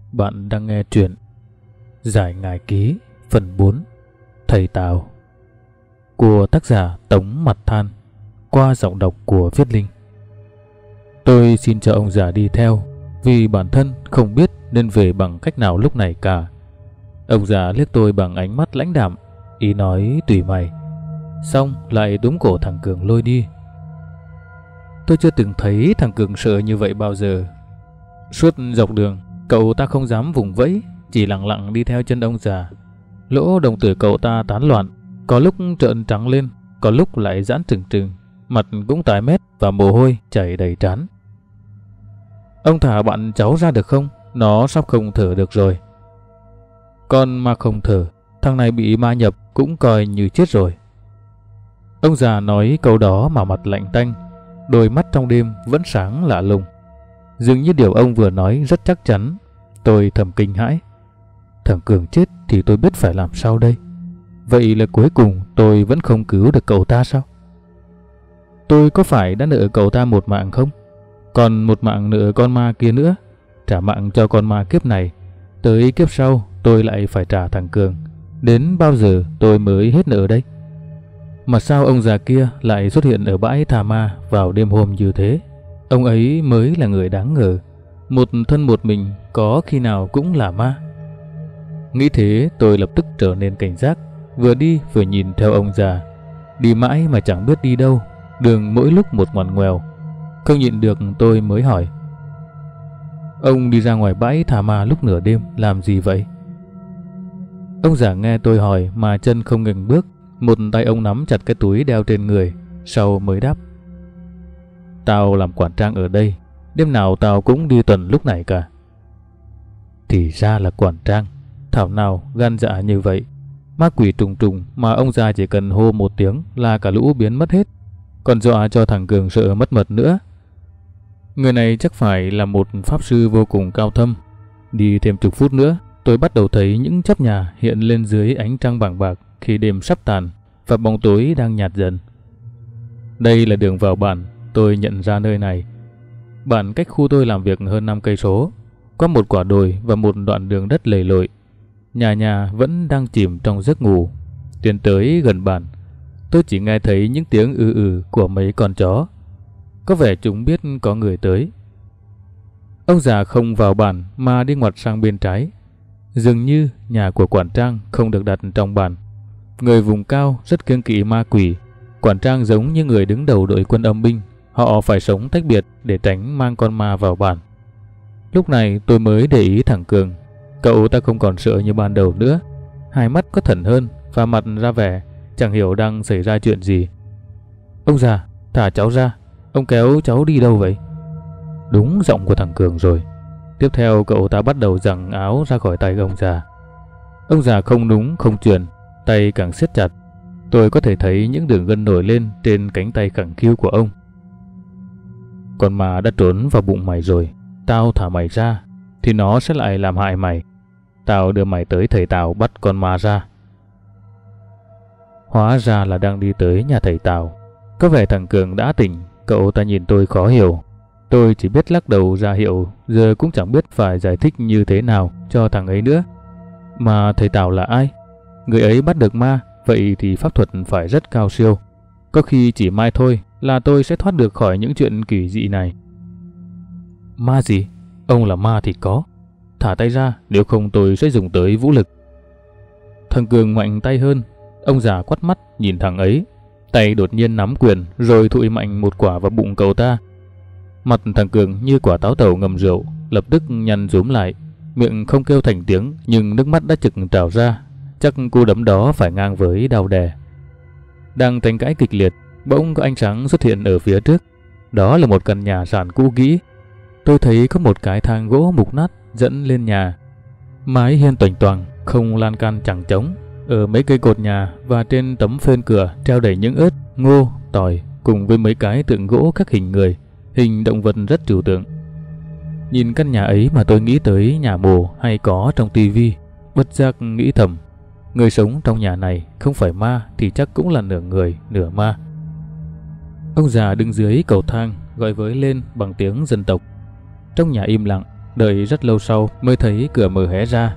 Bạn đang nghe truyện Giải Ngải Ký phần 4 Thầy Tào của tác giả Tống Mặt Than qua giọng đọc của Viết Linh. Tôi xin cho ông già đi theo vì bản thân không biết nên về bằng cách nào lúc này cả. Ông già liếc tôi bằng ánh mắt lãnh đạm, ý nói tùy mày, xong lại túm cổ thằng Cường lôi đi. Tôi chưa từng thấy thằng Cường sợ như vậy bao giờ. Suốt dọc đường cậu ta không dám vùng vẫy, chỉ lặng lặng đi theo chân ông già. Lỗ đồng tử cậu ta tán loạn, có lúc trợn trắng lên, có lúc lại giãn trừng trừng, mặt cũng tái mét và mồ hôi chảy đầy trán. Ông thả bạn cháu ra được không? Nó sắp không thở được rồi. Con ma không thở, thằng này bị ma nhập cũng coi như chết rồi. Ông già nói câu đó mà mặt lạnh tanh, đôi mắt trong đêm vẫn sáng lạ lùng. Dường như điều ông vừa nói rất chắc chắn. Tôi thầm kinh hãi. Thằng Cường chết thì tôi biết phải làm sao đây? Vậy là cuối cùng tôi vẫn không cứu được cậu ta sao? Tôi có phải đã nợ cậu ta một mạng không? Còn một mạng nợ con ma kia nữa. Trả mạng cho con ma kiếp này, tới kiếp sau tôi lại phải trả thằng Cường. Đến bao giờ tôi mới hết nợ đây? Mà sao ông già kia lại xuất hiện ở bãi thả ma vào đêm hôm như thế? Ông ấy mới là người đáng ngờ. Một thân một mình có khi nào cũng là ma? Nghĩ thế tôi lập tức trở nên cảnh giác, vừa đi vừa nhìn theo ông già. Đi mãi mà chẳng biết đi đâu, đường mỗi lúc một ngoằn ngoèo. Không nhịn được tôi mới hỏi: Ông đi ra ngoài bãi thả ma lúc nửa đêm làm gì vậy? Ông già nghe tôi hỏi mà chân không ngừng bước, một tay ông nắm chặt cái túi đeo trên người, sau mới đáp: Tao làm quản trang ở đây, đêm nào tao cũng đi tuần lúc này cả. Thì ra là quản trang, thảo nào gan dạ như vậy. Ma quỷ trùng trùng mà ông già chỉ cần hô một tiếng là cả lũ biến mất hết, còn dọa cho thằng Cường sợ mất mật nữa. Người này chắc phải là một pháp sư vô cùng cao thâm. Đi thêm chục phút nữa, tôi bắt đầu thấy những chóp nhà hiện lên dưới ánh trăng bảng bạc khi đêm sắp tàn và bóng tối đang nhạt dần. Đây là đường vào bản. Tôi nhận ra nơi này. Bản cách khu tôi làm việc hơn 5 cây số, có một quả đồi và một đoạn đường đất lầy lội. Nhà nhà vẫn đang chìm trong giấc ngủ. Tiến tới gần bản, tôi chỉ nghe thấy những tiếng của mấy con chó. Có vẻ chúng biết có người tới. Ông già không vào bản mà đi ngoặt sang bên trái. Dường như nhà của quản trang không được đặt trong bản. Người vùng cao rất kiêng kỵ ma quỷ. Quản trang giống như người đứng đầu đội quân âm binh, họ phải sống tách biệt để tránh mang con ma vào bản. Lúc này tôi mới để ý thằng Cường. Cậu ta không còn sợ như ban đầu nữa, hai mắt có thần hơn và mặt ra vẻ chẳng hiểu đang xảy ra chuyện gì. Ông già, thả cháu ra. Ông kéo cháu đi đâu vậy? Đúng giọng của thằng Cường rồi. Tiếp theo cậu ta bắt đầu giằng áo ra khỏi tay ông già. Ông già không núng không chuyển, tay càng siết chặt. Tôi có thể thấy những đường gân nổi lên trên cánh tay khẳng khiu của ông. Con ma đã trốn vào bụng mày rồi. Tao thả mày ra thì nó sẽ lại làm hại mày. Tao đưa mày tới thầy Tào bắt con ma ra. Hóa ra là đang đi tới nhà thầy Tào. Có vẻ thằng Cường đã tỉnh. Cậu ta nhìn tôi khó hiểu. Tôi chỉ biết lắc đầu ra hiệu, giờ cũng chẳng biết phải giải thích như thế nào cho thằng ấy nữa. Mà thầy Tào là ai? Người ấy bắt được ma, vậy thì pháp thuật phải rất cao siêu. Có khi chỉ mai thôi là tôi sẽ thoát được khỏi những chuyện kỳ dị này. Ma gì? Ông là ma thì có. Thả tay ra, nếu không tôi sẽ dùng tới vũ lực. Thằng Cường mạnh tay hơn. Ông già quắt mắt nhìn thằng ấy. Tay đột nhiên nắm quyền rồi thụi mạnh một quả vào bụng cậu ta. Mặt thằng Cường như quả táo tàu ngầm rượu, lập tức nhăn rúm lại. Miệng không kêu thành tiếng nhưng nước mắt đã trực trào ra. Chắc cú đấm đó phải ngang với đau đè. Đang tranh cãi kịch liệt, bỗng có ánh sáng xuất hiện ở phía trước. Đó là một căn nhà sàn cũ kỹ. Tôi thấy có một cái thang gỗ mục nát dẫn lên nhà. Mái hiên toành toàng, không lan can chẳng trống. Ở mấy cây cột nhà và trên tấm phên cửa treo đầy những ớt, ngô, tỏi cùng với mấy cái tượng gỗ các hình người, hình động vật rất trừu tượng. Nhìn căn nhà ấy mà tôi nghĩ tới nhà mồ hay có trong tivi, bất giác nghĩ thầm, người sống trong nhà này không phải ma thì chắc cũng là nửa người, nửa ma. Ông già đứng dưới cầu thang gọi với lên bằng tiếng dân tộc. Trong nhà im lặng, đợi rất lâu sau mới thấy cửa mở hé ra.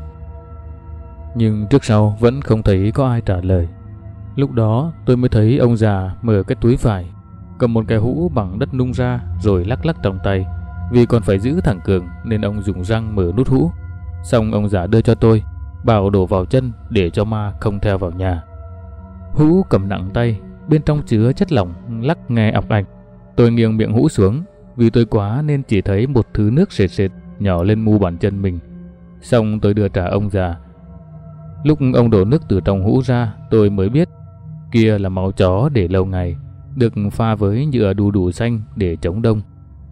Nhưng trước sau vẫn không thấy có ai trả lời. Lúc đó tôi mới thấy ông già mở cái túi vải, cầm một cái hũ bằng đất nung ra rồi lắc lắc trong tay. Vì còn phải giữ thằng Cường nên ông dùng răng mở nút hũ. Xong ông già đưa cho tôi, bảo đổ vào chân để cho ma không theo vào nhà. Hũ cầm nặng tay, bên trong chứa chất lỏng lắc nghe ọc ạch. Tôi nghiêng miệng hũ xuống, vì tôi quá nên chỉ thấy một thứ nước sệt sệt nhỏ lên mu bàn chân mình. Xong tôi đưa trả ông già. Lúc ông đổ nước từ trong hũ ra, tôi mới biết kia là máu chó để lâu ngày, được pha với nhựa đu đủ xanh để chống đông.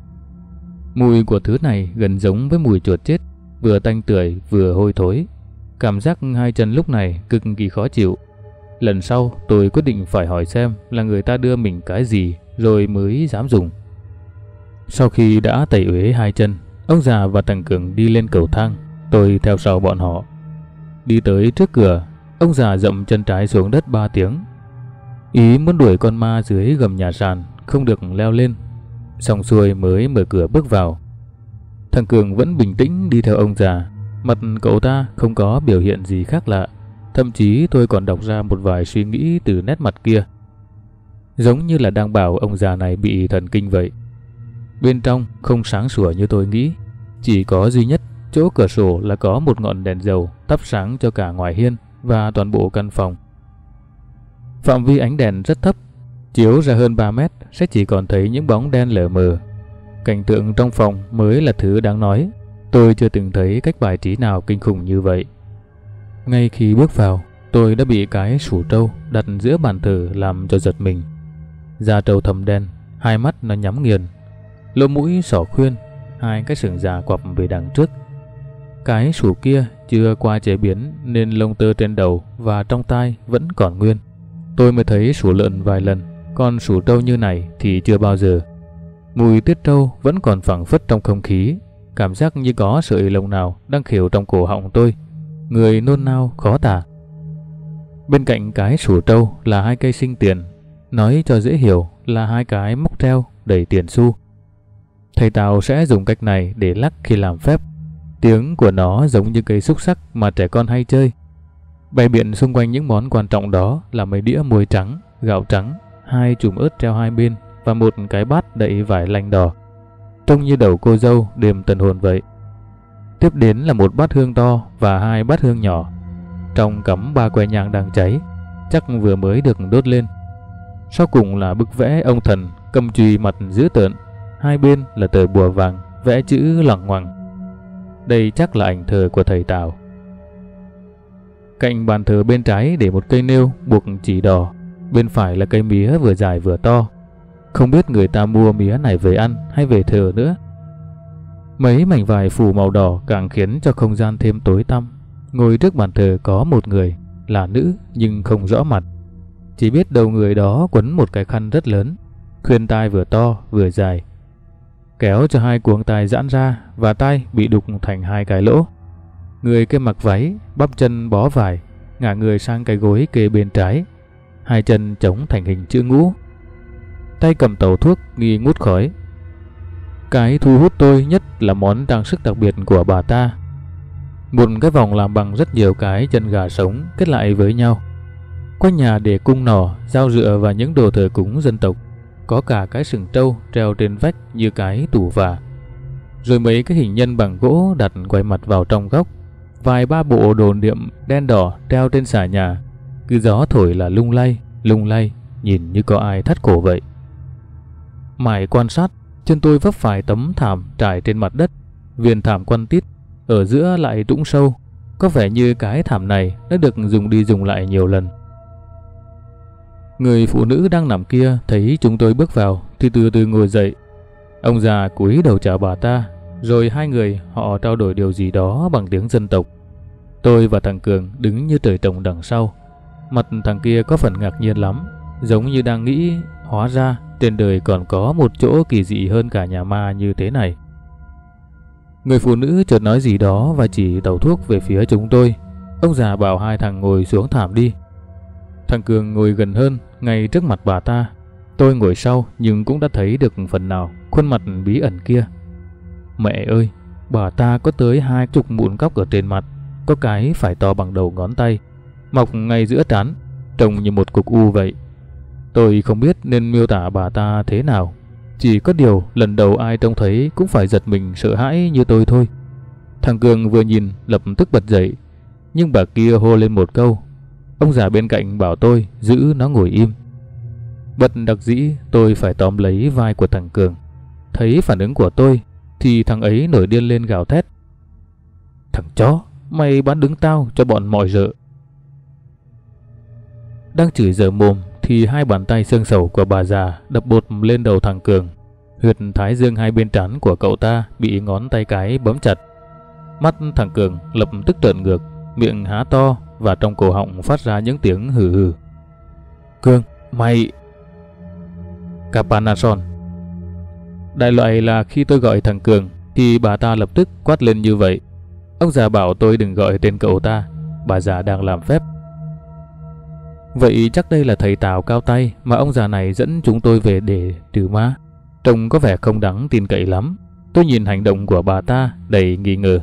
Mùi của thứ này gần giống với mùi chuột chết, vừa tanh tưởi vừa hôi thối. Cảm giác hai chân lúc này cực kỳ khó chịu. Lần sau tôi quyết định phải hỏi xem là người ta đưa mình cái gì rồi mới dám dùng. Sau khi đã tẩy uế hai chân, ông già và thằng Cường đi lên cầu thang. Tôi theo sau bọn họ. Đi tới trước cửa, ông già dậm chân trái xuống đất 3 tiếng. Ý muốn đuổi con ma dưới gầm nhà sàn không được leo lên. Xong xuôi mới mở cửa bước vào. Thằng Cường vẫn bình tĩnh đi theo ông già. Mặt cậu ta không có biểu hiện gì khác lạ. Thậm chí tôi còn đọc ra một vài suy nghĩ từ nét mặt kia, giống như là đang bảo ông già này bị thần kinh vậy. Bên trong không sáng sủa như tôi nghĩ. Chỉ có duy nhất chỗ cửa sổ là có một ngọn đèn dầu thắp sáng cho cả ngoài hiên và toàn bộ căn phòng. Phạm vi ánh đèn rất thấp, chiếu ra hơn 3 mét sẽ chỉ còn thấy những bóng đen lờ mờ. Cảnh tượng trong phòng mới là thứ đáng nói. Tôi chưa từng thấy cách bài trí nào kinh khủng như vậy. Ngay khi bước vào, tôi đã bị cái sủ trâu đặt giữa bàn thờ làm cho giật mình. Da trâu thâm đen, hai mắt nó nhắm nghiền, lỗ mũi sỏ khuyên, hai cái sừng già quặp về đằng trước. Cái sủ kia chưa qua chế biến nên lông tơ trên đầu và trong tai vẫn còn nguyên. Tôi mới thấy sủ lợn vài lần, còn sủ trâu như này thì chưa bao giờ. Mùi tiết trâu vẫn còn phảng phất trong không khí, cảm giác như có sợi lông nào đang khều trong cổ họng tôi. Người nôn nao khó tả. Bên cạnh cái sủ trâu là hai cây sinh tiền, nói cho dễ hiểu là hai cái móc treo đầy tiền xu. Thầy Tào sẽ dùng cách này để lắc khi làm phép. Tiếng của nó giống như cây xúc xắc mà trẻ con hay chơi. Bày biện xung quanh những món quan trọng đó là mấy đĩa muối trắng, gạo trắng, hai chùm ớt treo hai bên và một cái bát đậy vải lanh đỏ, trông như đầu cô dâu đêm tân hôn vậy. Tiếp đến là một bát hương to và hai bát hương nhỏ, trong cắm 3 que nhang đang cháy, chắc vừa mới được đốt lên. Sau cùng là bức vẽ ông thần cầm chùy mặt dữ tợn, hai bên là tờ bùa vàng vẽ chữ loằng ngoằng. Đây chắc là ảnh thờ của thầy Tào. Cạnh bàn thờ bên trái để một cây nêu buộc chỉ đỏ, bên phải là cây mía vừa dài vừa to. Không biết người ta mua mía này về ăn hay về thờ nữa. Mấy mảnh vải phủ màu đỏ càng khiến cho không gian thêm tối tăm. Ngồi trước bàn thờ có một người, là nữ nhưng không rõ mặt. Chỉ biết đầu người đó quấn một cái khăn rất lớn, khuyên tai vừa to vừa dài, kéo cho hai cuống tai giãn ra và tai bị đục thành hai cái lỗ. Người kia mặc váy, bắp chân bó vải, ngả người sang cái gối kê bên trái, hai chân chống thành hình chữ ngũ, tay cầm tàu thuốc nghi ngút khói. Cái thu hút tôi nhất là món trang sức đặc biệt của bà ta. Một cái vòng làm bằng rất nhiều cái chân gà sống kết lại với nhau. Quanh nhà để cung nỏ, dao rựa và những đồ thờ cúng dân tộc. Có cả cái sừng trâu treo trên vách như cái tủ vả. Rồi mấy cái hình nhân bằng gỗ đặt quay mặt vào trong góc. Vài ba bộ đồ niệm đen đỏ treo trên xà nhà, cứ gió thổi là lung lay, nhìn như có ai thắt cổ vậy. Mãi quan sát, chân tôi vấp phải tấm thảm trải trên mặt đất, viền thảm quăn tít, ở giữa lại trũng sâu, có vẻ như cái thảm này đã được dùng đi dùng lại nhiều lần. Người phụ nữ đang nằm kia thấy chúng tôi bước vào thì từ từ ngồi dậy. Ông già cúi đầu chào bà ta, rồi hai người họ trao đổi điều gì đó bằng tiếng dân tộc. Tôi và thằng Cường đứng như trời trồng đằng sau. Mặt thằng kia có phần ngạc nhiên lắm, giống như đang nghĩ hóa ra trên đời còn có một chỗ kỳ dị hơn cả nhà ma như thế này. Người phụ nữ chợt nói gì đó và chỉ tàu thuốc về phía chúng tôi. Ông già bảo hai thằng ngồi xuống thảm đi. Thằng Cường ngồi gần hơn, ngay trước mặt bà ta. Tôi ngồi sau nhưng cũng đã thấy được phần nào khuôn mặt bí ẩn kia. Mẹ ơi, Bà ta có tới 20 mụn cóc ở trên mặt, có cái phải to bằng đầu ngón tay, mọc ngay giữa trán, trông như một cục u vậy. Tôi không biết nên miêu tả bà ta thế nào, chỉ có điều lần đầu ai trông thấy cũng phải giật mình sợ hãi như tôi thôi. Thằng Cường vừa nhìn lập tức bật dậy, nhưng bà kia hô lên một câu. Ông già bên cạnh bảo tôi giữ nó ngồi im. Bất đắc dĩ tôi phải tóm lấy vai của thằng Cường. Thấy phản ứng của tôi thì thằng ấy nổi điên lên gào thét: "Thằng chó, mày bán đứng tao cho bọn mọi rợ." Đang chửi dở mồm thì hai bàn tay xương sầu của bà già đập bột lên đầu thằng Cường. Huyệt thái dương hai bên trán của cậu ta bị ngón tay cái bấm chặt. Mắt thằng Cường lập tức trợn ngược, miệng há to và trong cổ họng phát ra những tiếng hừ hừ. "Cường, mày..." Capanason. Đại loại là khi tôi gọi thằng Cường thì bà ta lập tức quát lên như vậy. Ông già bảo tôi đừng gọi tên cậu ta, bà già đang làm phép. Vậy chắc đây là thầy Tào cao tay mà ông già này dẫn chúng tôi về để trừ ma. Trông có vẻ không đáng tin cậy lắm. Tôi nhìn hành động của bà ta đầy nghi ngờ.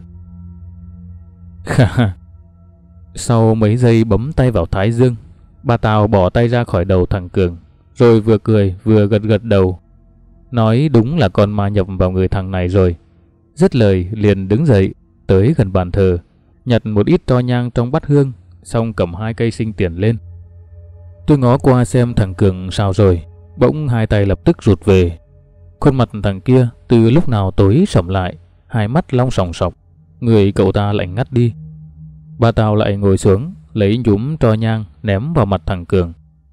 Sau mấy giây bấm tay vào thái dương, bà Tào bỏ tay ra khỏi đầu thằng Cường, rồi vừa cười vừa gật gật đầu. Nói đúng là con ma nhập vào người thằng này rồi. Dứt lời liền đứng dậy, tới gần bàn thờ, nhặt một ít tro nhang trong bát hương, xong cầm 2 cây sinh tiền lên. Tôi ngó qua xem thằng Cường sao rồi, bỗng hai tay lập tức rụt về. Khuôn mặt thằng kia từ lúc nào tối sầm lại, hai mắt long sòng sọc, người cậu ta lạnh ngắt đi. Bà Tào lại ngồi xuống, lấy nhúm tro nhang ném vào mặt thằng Cường.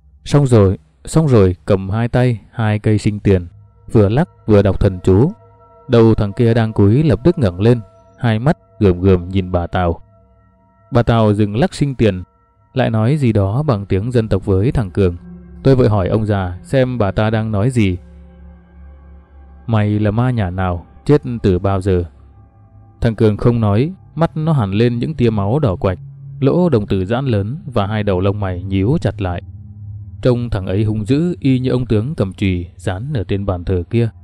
Xong rồi cầm hai tay 2 cây sinh tiền, vừa lắc vừa đọc thần chú. Đầu thằng kia đang cúi lập tức ngẩng lên, hai mắt gườm gườm nhìn bà Tào. Bà Tào dừng lắc sinh tiền, lại nói gì đó bằng tiếng dân tộc với thằng Cường. Tôi vội hỏi ông già xem bà ta đang nói gì. "Mày là ma nhà nào, chết từ bao giờ?" Thằng Cường không nói, mắt nó hằn lên những tia máu đỏ quạch, lỗ đồng tử giãn lớn và hai đầu lông mày nhíu chặt lại. Trông thằng ấy hung dữ y như ông tướng cầm chùy dán ở trên bàn thờ kia.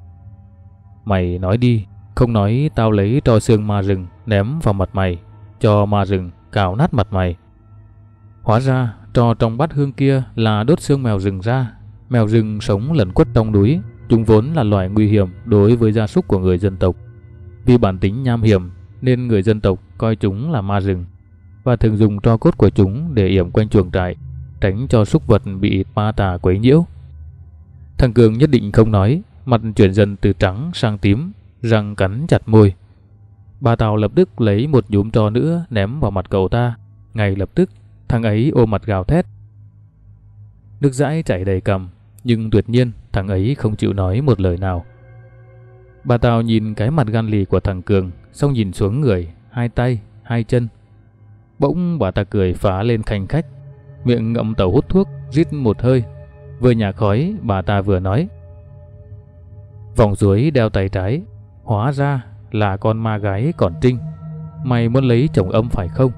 "Mày nói đi, không nói tao lấy tro xương ma rừng ném vào mặt mày, cho ma rừng cào nát mặt mày." Hóa ra tro trong bát hương kia là đốt xương mèo rừng ra. Mèo rừng sống lẩn quất trong núi, chúng vốn là loài nguy hiểm đối với gia súc của người dân tộc. Vì bản tính nham hiểm nên người dân tộc coi chúng là ma rừng và thường dùng tro cốt của chúng để yểm quanh chuồng trại, tránh cho súc vật bị ma tà quấy nhiễu. Thằng Cường nhất định không nói, mặt chuyển dần từ trắng sang tím, răng cắn chặt môi. Bà Tào lập tức lấy một nhúm tro nữa ném vào mặt cậu ta. Ngay lập tức thằng ấy ôm mặt gào thét. Nước dãi chảy đầy cằm, nhưng tuyệt nhiên thằng ấy không chịu nói một lời nào. Bà Tào nhìn cái mặt gan lì của thằng Cường, xong nhìn xuống người, hai tay, hai chân. Bỗng bà ta cười phá lên khanh khách, miệng ngậm tàu hút thuốc, rít một hơi. Vừa nhả khói, bà ta vừa nói: "Vòng dưới đeo tay trái, hóa ra là con ma gái còn trinh. Mày muốn lấy chồng âm phải không?"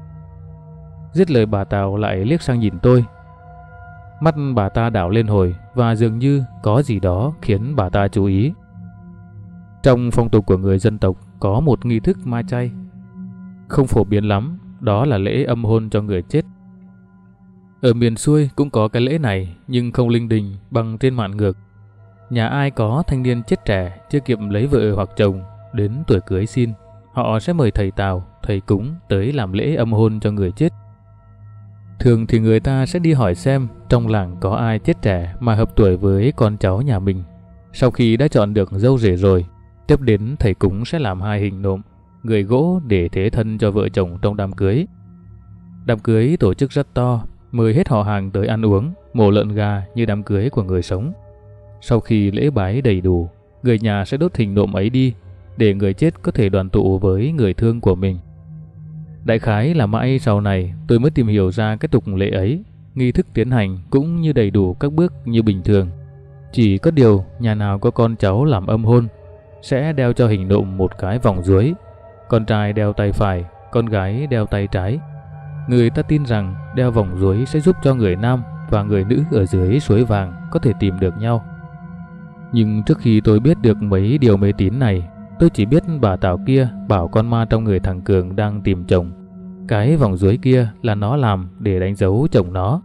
Dứt lời bà Tào lại liếc sang nhìn tôi. Mắt bà ta đảo lên hồi và dường như có gì đó khiến bà ta chú ý. Trong phong tục của người dân tộc có một nghi thức ma chay, không phổ biến lắm, đó là lễ âm hôn cho người chết. Ở miền xuôi cũng có cái lễ này nhưng không linh đình bằng trên mạn ngược. Nhà ai có thanh niên chết trẻ chưa kịp lấy vợ hoặc chồng đến tuổi cưới xin, họ sẽ mời thầy Tào, thầy cúng tới làm lễ âm hôn cho người chết. Thường thì người ta sẽ đi hỏi xem trong làng có ai chết trẻ mà hợp tuổi với con cháu nhà mình. Sau khi đã chọn được dâu rể rồi, tiếp đến thầy cúng sẽ làm 2 hình nộm, người gỗ để thế thân cho vợ chồng trong đám cưới. Đám cưới tổ chức rất to, mời hết họ hàng tới ăn uống, mổ lợn gà như đám cưới của người sống. Sau khi lễ bái đầy đủ, người nhà sẽ đốt hình nộm ấy đi để người chết có thể đoàn tụ với người thương của mình. Đại khái là mãi sau này tôi mới tìm hiểu ra cái tục lệ ấy. Nghi thức tiến hành cũng như đầy đủ các bước như bình thường. Chỉ có điều nhà nào có con cháu làm âm hôn sẽ đeo cho hình nộm một cái vòng dưới. Con trai đeo tay phải, con gái đeo tay trái. Người ta tin rằng đeo vòng dưới sẽ giúp cho người nam và người nữ ở dưới suối vàng có thể tìm được nhau. Nhưng trước khi tôi biết được mấy điều mê tín này, Tôi chỉ biết bà Tào kia bảo con ma trong người thằng Cường đang tìm chồng. Cái vòng dưới kia là nó làm để đánh dấu chồng nó.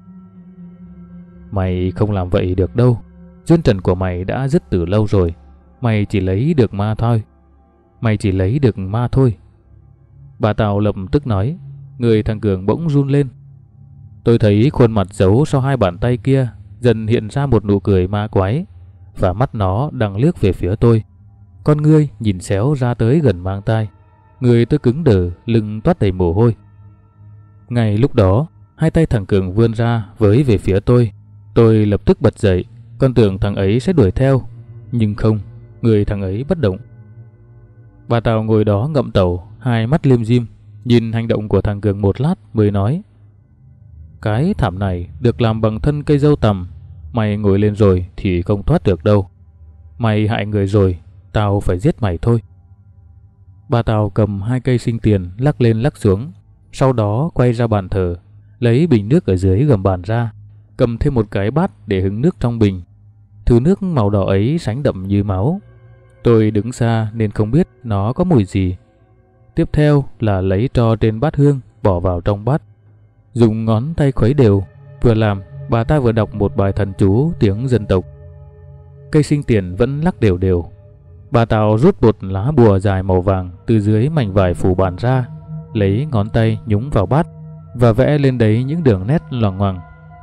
Mày không làm vậy được đâu. Duyên trần của mày đã dứt từ lâu rồi. Mày chỉ lấy được ma thôi. Mày chỉ lấy được ma thôi. Bà Tào lập tức nói. Người thằng Cường bỗng run lên. Tôi thấy khuôn mặt giấu sau hai bàn tay kia dần hiện ra một nụ cười ma quái, và mắt nó đang liếc về phía tôi. Con ngươi nhìn xéo ra tới gần mang tai. Người tôi cứng đờ, lưng toát đầy mồ hôi. Ngay lúc đó, hai tay thằng Cường vươn ra với về phía tôi. Tôi lập tức bật dậy, con tưởng thằng ấy sẽ đuổi theo. Nhưng không, người thằng ấy bất động. Bà Tào ngồi đó ngậm tàu, hai mắt lim dim, nhìn hành động của thằng Cường một lát mới nói. Cái thảm này được làm bằng thân cây dâu tằm. Mày ngồi lên rồi thì không thoát được đâu. Mày hại người rồi, tao phải giết mày thôi. Bà Tào cầm hai cây sinh tiền lắc lên lắc xuống. Sau đó quay ra bàn thờ, lấy bình nước ở dưới gầm bàn ra, cầm thêm một cái bát để hứng nước trong bình. Thứ nước màu đỏ ấy sánh đậm như máu. Tôi đứng xa nên không biết nó có mùi gì. Tiếp theo là lấy tro trên bát hương bỏ vào trong bát, dùng ngón tay khuấy đều. Vừa làm, bà ta vừa đọc một bài thần chú tiếng dân tộc. Cây sinh tiền vẫn lắc đều đều. Bà Tào rút một lá bùa dài màu vàng từ dưới mảnh vải phủ bàn ra, lấy ngón tay nhúng vào bát và vẽ lên đấy những đường nét loằng ngoằng.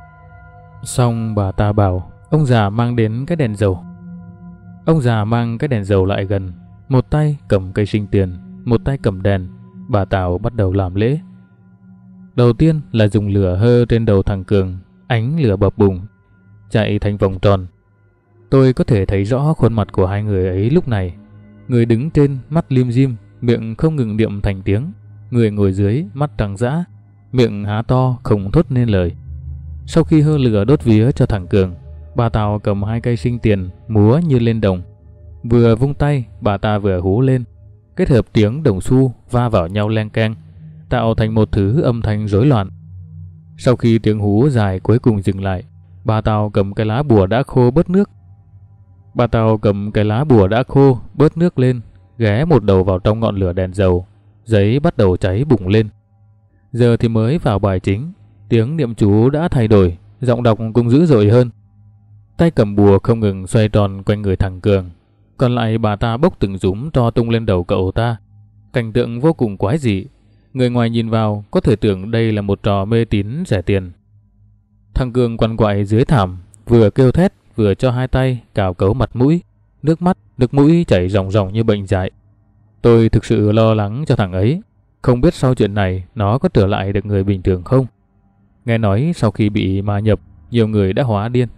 Xong bà ta bảo ông già mang đến cái đèn dầu. Ông già mang cái đèn dầu lại gần, một tay cầm cây sinh tiền, một tay cầm đèn. Bà Tào bắt đầu làm lễ. Đầu tiên là dùng lửa hơ trên đầu thằng Cường, ánh lửa bập bùng chạy thành vòng tròn. Tôi có thể thấy rõ khuôn mặt của hai người ấy lúc này. Người đứng trên mắt lim dim, miệng không ngừng niệm thành tiếng. Người ngồi dưới mắt trắng dã, miệng há to không thốt nên lời. Sau khi hơ lửa đốt vía cho thằng Cường, bà Tào cầm hai cây sinh tiền múa như lên đồng. Vừa vung tay, bà ta vừa hú lên, kết hợp tiếng đồng xu va vào nhau leng keng, tạo thành một thứ âm thanh rối loạn. Sau khi tiếng hú dài cuối cùng dừng lại, bà Tào cầm cái lá bùa đã khô bớt nước. Bà Tào cầm cái lá bùa đã khô bớt nước lên, ghé một đầu vào trong ngọn lửa đèn dầu. Giấy bắt đầu cháy bùng lên. Giờ thì mới vào bài chính. Tiếng niệm chú đã thay đổi, giọng đọc cũng dữ dội hơn. Tay cầm bùa không ngừng xoay tròn quanh người thằng Cường. Còn lại bà ta bốc từng dúm tro tung lên đầu cậu ta. Cảnh tượng vô cùng quái dị. Người ngoài nhìn vào có thể tưởng đây là một trò mê tín rẻ tiền. Thằng Cường quằn quại dưới thảm, vừa kêu thét vừa cho hai tay cào cấu mặt mũi, nước mũi chảy ròng ròng như bệnh dại. Tôi thực sự lo lắng cho thằng ấy, không biết sau chuyện này nó có trở lại được người bình thường không. Nghe nói sau khi bị ma nhập, nhiều người đã hóa điên.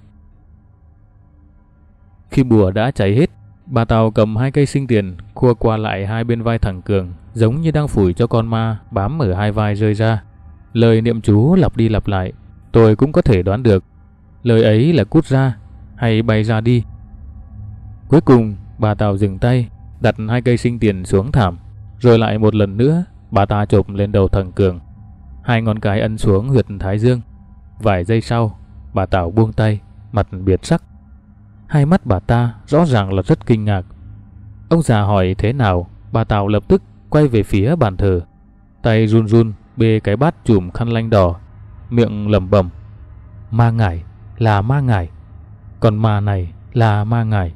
Khi bùa đã cháy hết, bà Tào cầm hai cây sinh tiền khua qua lại hai bên vai thằng Cường, giống như đang phủi cho con ma bám ở hai vai rơi ra. Lời niệm chú lặp đi lặp lại. Tôi cũng có thể đoán được lời ấy là cút ra hay bay ra đi. Cuối cùng bà Tào dừng tay, đặt hai cây sinh tiền xuống thảm, rồi lại một lần nữa bà ta chộp lên đầu thằng Cường. Hai ngón cái ấn xuống huyệt thái dương. Vài giây sau, bà Tào buông tay, mặt biệt sắc. Hai mắt bà ta rõ ràng là rất kinh ngạc. Ông già hỏi thế nào, bà Tào lập tức quay về phía bàn thờ, tay run run bê cái bát chùm khăn lanh đỏ, miệng lẩm bẩm: ma ngải là ma ngải, còn ma này là ma ngải.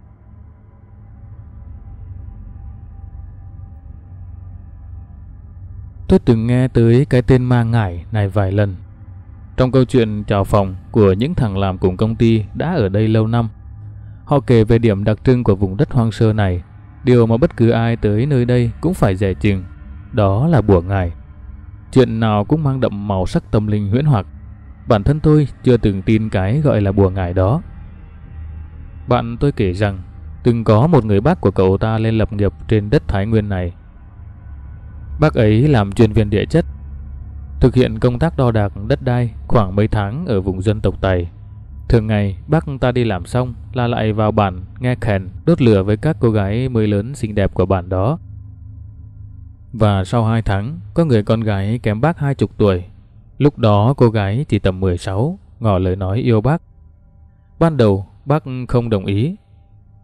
Tôi từng nghe tới cái tên ma ngải này vài lần. Trong câu chuyện chào phòng của những thằng làm cùng công ty đã ở đây lâu năm, họ kể về điểm đặc trưng của vùng đất hoang sơ này, điều mà bất cứ ai tới nơi đây cũng phải dè chừng, đó là bùa ngải. Chuyện nào cũng mang đậm màu sắc tâm linh huyễn hoặc. Bản thân tôi chưa từng tin cái gọi là bùa ngải đó. Bạn tôi kể rằng từng có một người bác của cậu ta lên lập nghiệp trên đất Thái Nguyên này. Bác ấy làm chuyên viên địa chất, thực hiện công tác đo đạc đất đai khoảng mấy tháng ở vùng dân tộc Tày. Thường ngày bác ta đi làm xong là lại vào bản nghe khèn đốt lửa với các cô gái mới lớn xinh đẹp của bản đó. Và sau 2 tháng, có người con gái kém bác 20 tuổi. Lúc đó cô gái chỉ tầm 16, ngỏ lời nói yêu bác. Ban đầu bác không đồng ý.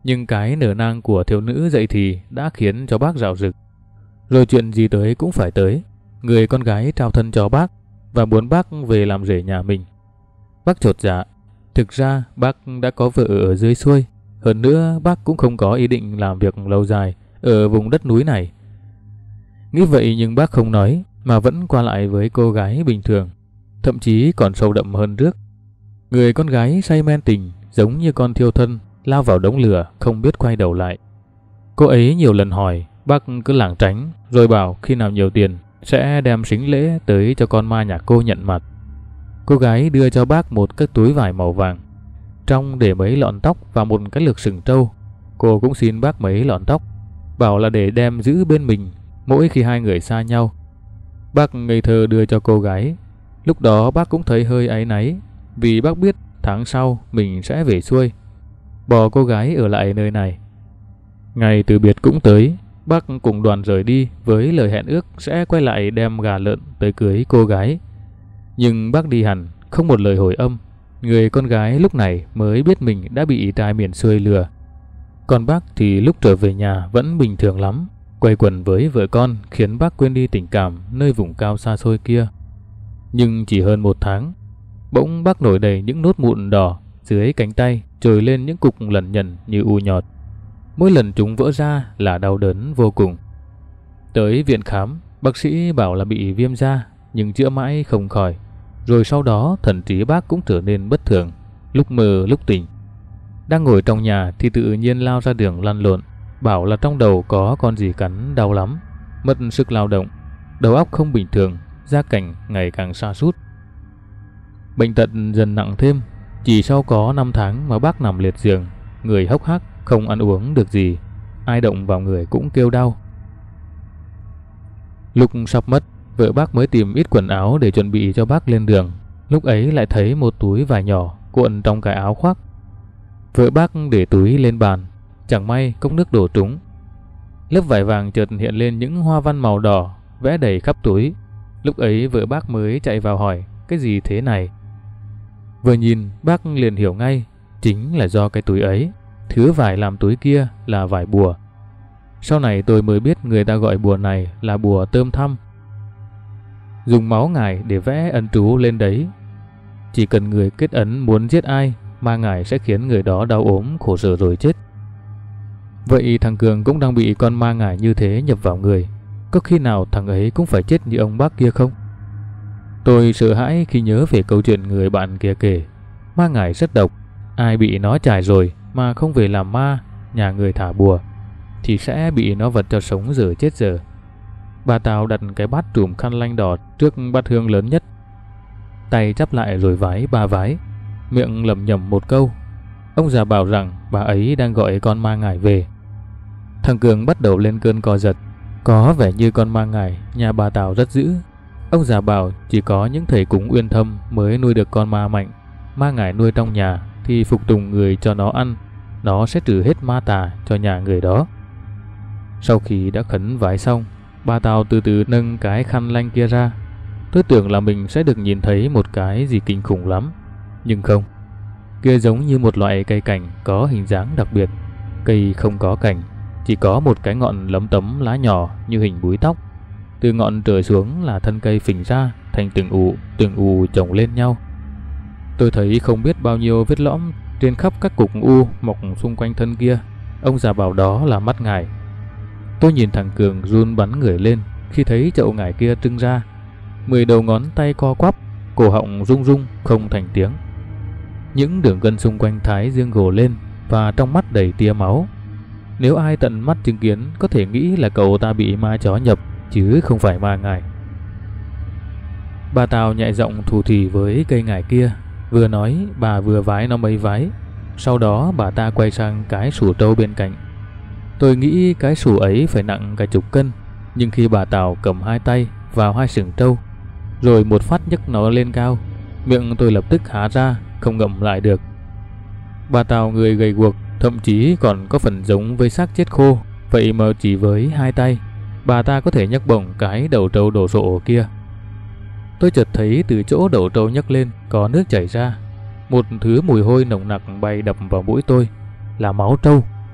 Nhưng cái nở nang của thiếu nữ dậy thì đã khiến cho bác rạo rực. Rồi chuyện gì tới cũng phải tới. Người con gái trao thân cho bác và muốn bác về làm rể nhà mình. Bác chột dạ. Thực ra bác đã có vợ ở dưới xuôi. Hơn nữa bác cũng không có ý định làm việc lâu dài ở vùng đất núi này. Nghĩ vậy nhưng bác không nói mà vẫn qua lại với cô gái bình thường. Thậm chí còn sâu đậm hơn trước. Người con gái say men tình giống như con thiêu thân lao vào đống lửa không biết quay đầu lại. Cô ấy nhiều lần hỏi, bác cứ lảng tránh rồi bảo khi nào nhiều tiền sẽ đem sính lễ tới cho con ma nhà cô nhận mặt. Cô gái đưa cho bác một cái túi vải màu vàng, trong để mấy lọn tóc và một cái lược sừng trâu. Cô cũng xin bác mấy lọn tóc, bảo là để đem giữ bên mình mỗi khi hai người xa nhau. Bác ngây thơ đưa cho cô gái. Lúc đó bác cũng thấy hơi áy náy, vì bác biết tháng sau mình sẽ về xuôi, bỏ cô gái ở lại nơi này. Ngày từ biệt cũng tới, bác cùng đoàn rời đi với lời hẹn ước sẽ quay lại đem gà lợn tới cưới cô gái. Nhưng bác đi hẳn, không một lời hồi âm. Người con gái lúc này mới biết mình đã bị trai miền xuôi lừa. Còn bác thì lúc trở về nhà vẫn bình thường lắm, quây quần với vợ con khiến bác quên đi tình cảm nơi vùng cao xa xôi kia. Nhưng chỉ hơn một tháng, bỗng bác nổi đầy những nốt mụn đỏ dưới cánh tay, trồi lên những cục lẩn nhẩn như u nhọt. Mỗi lần chúng vỡ ra là đau đớn vô cùng. Tới viện khám, bác sĩ bảo là bị viêm da, nhưng chữa mãi không khỏi. Rồi sau đó thần trí bác cũng trở nên bất thường, lúc mơ lúc tỉnh. Đang ngồi trong nhà thì tự nhiên lao ra đường lăn lộn, bảo là trong đầu có con gì cắn đau lắm, mất sức lao động, đầu óc không bình thường, gia cảnh ngày càng sa sút. Bệnh tật dần nặng thêm, chỉ sau có 5 tháng mà bác nằm liệt giường, người hốc hác, không ăn uống được gì, ai động vào người cũng kêu đau. Lúc sắp mất, vợ bác mới tìm ít quần áo để chuẩn bị cho bác lên đường. Lúc ấy lại thấy một túi vải nhỏ cuộn trong cái áo khoác. Vợ bác để túi lên bàn, chẳng may cốc nước đổ trúng. Lớp vải vàng chợt hiện lên những hoa văn màu đỏ vẽ đầy khắp túi. Lúc ấy vợ bác mới chạy vào hỏi cái gì thế này. Vừa nhìn bác liền hiểu ngay, chính là do cái túi ấy, thứ vải làm túi kia là vải bùa. Sau này tôi mới biết người ta gọi bùa này là bùa tơm thăm, dùng máu ngải để vẽ ấn chú lên đấy. Chỉ cần người kết ấn muốn giết ai, ma ngải sẽ khiến người đó đau ốm khổ sở rồi chết. Vậy thằng Cường cũng đang bị con ma ngải như thế nhập vào người, có khi nào thằng ấy cũng phải chết như ông bác kia không? Tôi sợ hãi khi nhớ về câu chuyện người bạn kia kể. Ma ngải rất độc, ai bị nó chài rồi mà không về làm ma, nhà người thả bùa, thì sẽ bị nó vật cho sống giờ chết giờ. Bà Tào đặt cái bát trùm khăn lanh đỏ trước bát hương lớn nhất, tay chắp lại rồi vái 3 vái, miệng lẩm nhẩm một câu. Ông già bảo rằng bà ấy đang gọi con ma ngải về. Thằng Cường bắt đầu lên cơn co giật, có vẻ như con ma ngải nhà bà Tào rất dữ. Ông già bảo chỉ có những thầy cúng uyên thâm mới nuôi được con ma mạnh. Ma ngải nuôi trong nhà thì phục tùng người cho nó ăn, nó sẽ trừ hết ma tà cho nhà người đó. Sau khi đã khấn vái xong, bà Tào từ từ nâng cái khăn lanh kia ra. Tôi tưởng là mình sẽ được nhìn thấy một cái gì kinh khủng lắm, nhưng không. Kia giống như một loại cây cảnh có hình dáng đặc biệt. Cây không có cành, chỉ có một cái ngọn lấm tấm lá nhỏ như hình búi tóc. Từ ngọn trở xuống là thân cây phình ra thành từng ù chồng lên nhau. Tôi thấy không biết bao nhiêu vết lõm trên khắp các cục u mọc xung quanh thân kia. Ông già bảo đó là mắt ngải. Tôi nhìn thằng Cường run bắn người lên khi thấy chậu ngải kia trưng ra. 10 đầu ngón tay co quắp, cổ họng rung rung không thành tiếng. Những đường gân xung quanh thái dương gồ lên và trong mắt đầy tia máu. Nếu ai tận mắt chứng kiến có thể nghĩ là cậu ta bị ma chó nhập chứ không phải ma ngải. Bà Tào nhẹ giọng thủ thỉ với cây ngải kia, vừa nói bà vừa vái nó mấy vái. Sau đó bà ta quay sang cái sủ trâu bên cạnh. Tôi nghĩ cái sủ ấy phải nặng cả chục cân, nhưng khi bà Tào cầm hai tay vào hai sừng trâu rồi một phát nhấc nó lên cao, miệng tôi lập tức há ra không ngậm lại được. Bà Tào người gầy guộc, thậm chí còn có phần giống với xác chết khô, vậy mà chỉ với hai tay bà ta có thể nhấc bổng cái đầu trâu đổ sộ kia. Tôi chợt thấy từ chỗ đầu trâu nhấc lên có nước chảy ra, một thứ mùi hôi nồng nặc bay đập vào mũi tôi, là máu trâu.